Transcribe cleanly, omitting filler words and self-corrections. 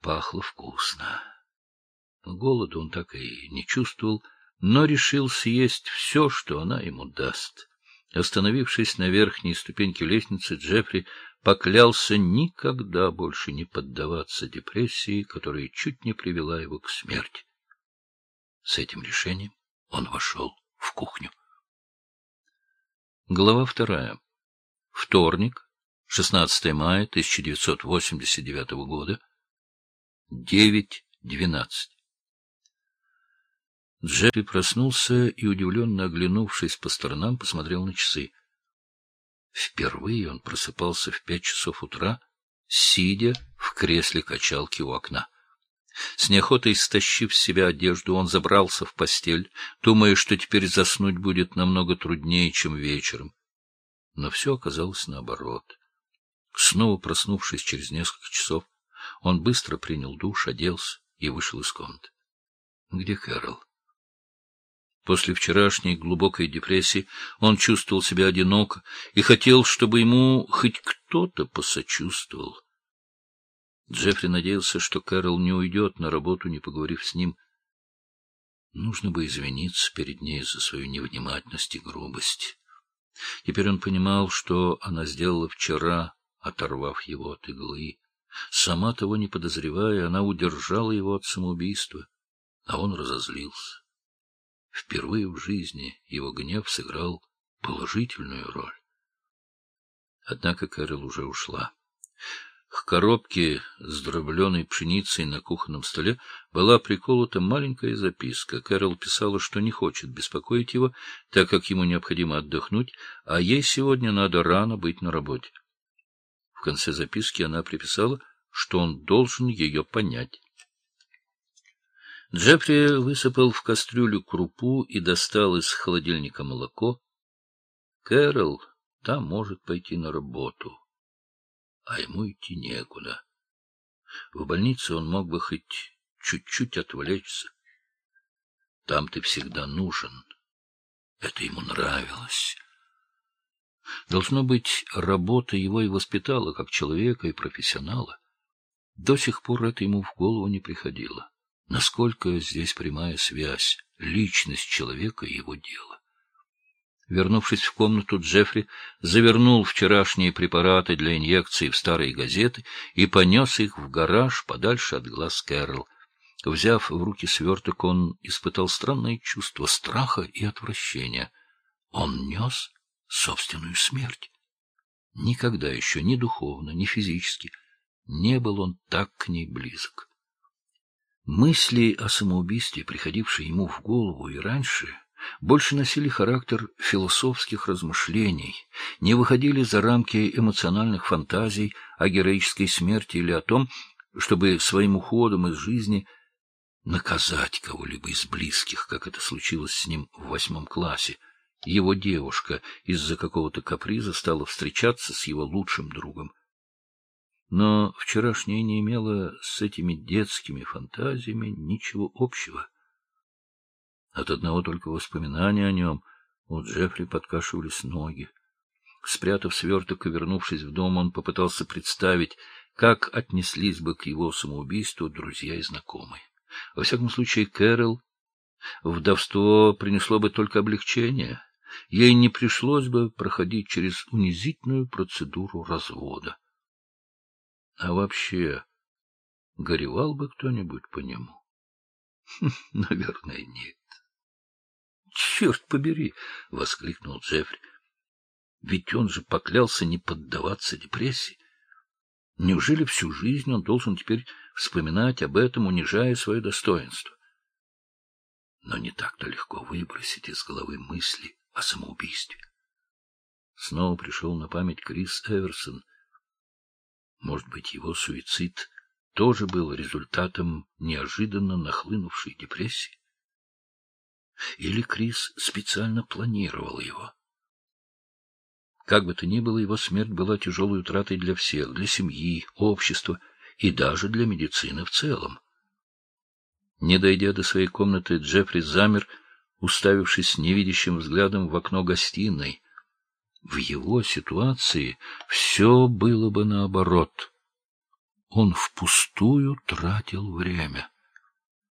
пахло вкусно. Голода он так и не чувствовал, но решил съесть все, что она ему даст. Остановившись на верхней ступеньке лестницы, Джеффри поклялся никогда больше не поддаваться депрессии, которая чуть не привела его к смерти. С этим решением он вошел в кухню. Глава 2. Вторник, 16 мая 1989 года, 9:12. Джеффри проснулся и, удивленно оглянувшись по сторонам, посмотрел на часы. Впервые он просыпался в 5 часов утра, сидя в кресле качалки у окна. С неохотой стащив с себя одежду, он забрался в постель, думая, что теперь заснуть будет намного труднее, чем вечером. Но все оказалось наоборот. Снова проснувшись через несколько часов, он быстро принял душ, оделся и вышел из комнаты. Где Кэрол? После вчерашней глубокой депрессии он чувствовал себя одиноко и хотел, чтобы ему хоть кто-то посочувствовал. Джеффри надеялся, что Кэрол не уйдет на работу, не поговорив с ним. Нужно бы извиниться перед ней за свою невнимательность и грубость. Теперь он понимал, что она сделала вчера, оторвав его от иглы. Сама того не подозревая, она удержала его от самоубийства, а он разозлился. Впервые в жизни его гнев сыграл положительную роль. Однако Кэрол уже ушла. К коробке с дробленой пшеницей на кухонном столе была приколота маленькая записка. Кэрол писала, что не хочет беспокоить его, так как ему необходимо отдохнуть, а ей сегодня надо рано быть на работе. В конце записки она приписала, что он должен ее понять. Джеффри высыпал в кастрюлю крупу и достал из холодильника молоко. Кэрол там может пойти на работу, а ему идти некуда. В больнице он мог бы хоть чуть-чуть отвлечься. Там ты всегда нужен. Это ему нравилось. Должно быть, работа его и воспитала как человека и профессионала. До сих пор это ему в голову не приходило. Насколько здесь прямая связь, личность человека и его дела. Вернувшись в комнату, Джеффри завернул вчерашние препараты для инъекций в старые газеты и понес их в гараж подальше от глаз Кэрол. Взяв в руки сверток, он испытал странное чувство страха и отвращения. Он нес собственную смерть. Никогда еще ни духовно, ни физически не был он так к ней близок. Мысли о самоубийстве, приходившие ему в голову и раньше, больше носили характер философских размышлений, не выходили за рамки эмоциональных фантазий о героической смерти или о том, чтобы своим уходом из жизни наказать кого-либо из близких, как это случилось с ним в 8 классе. Его девушка из-за какого-то каприза стала встречаться с его лучшим другом. Но вчерашнее не имело с этими детскими фантазиями ничего общего. От одного только воспоминания о нем у Джеффри подкашивались ноги. Спрятав сверток и вернувшись в дом, он попытался представить, как отнеслись бы к его самоубийству друзья и знакомые. Во всяком случае, Кэрол вдовство принесло бы только облегчение. Ей не пришлось бы проходить через унизительную процедуру развода. А вообще, горевал бы кто-нибудь по нему? Наверное, нет. «Черт побери!» — воскликнул Джеффри. «Ведь он же поклялся не поддаваться депрессии. Неужели всю жизнь он должен теперь вспоминать об этом, унижая свое достоинство?» Но не так-то легко выбросить из головы мысли о самоубийстве. Снова пришел на память Крис Эверсон. Может быть, его суицид тоже был результатом неожиданно нахлынувшей депрессии? Или Крис специально планировал его? Как бы то ни было, его смерть была тяжелой утратой для всех, для семьи, общества и даже для медицины в целом. Не дойдя до своей комнаты, Джеффри замер, уставившись невидящим взглядом в окно гостиной. В его ситуации все было бы наоборот. Он впустую тратил время.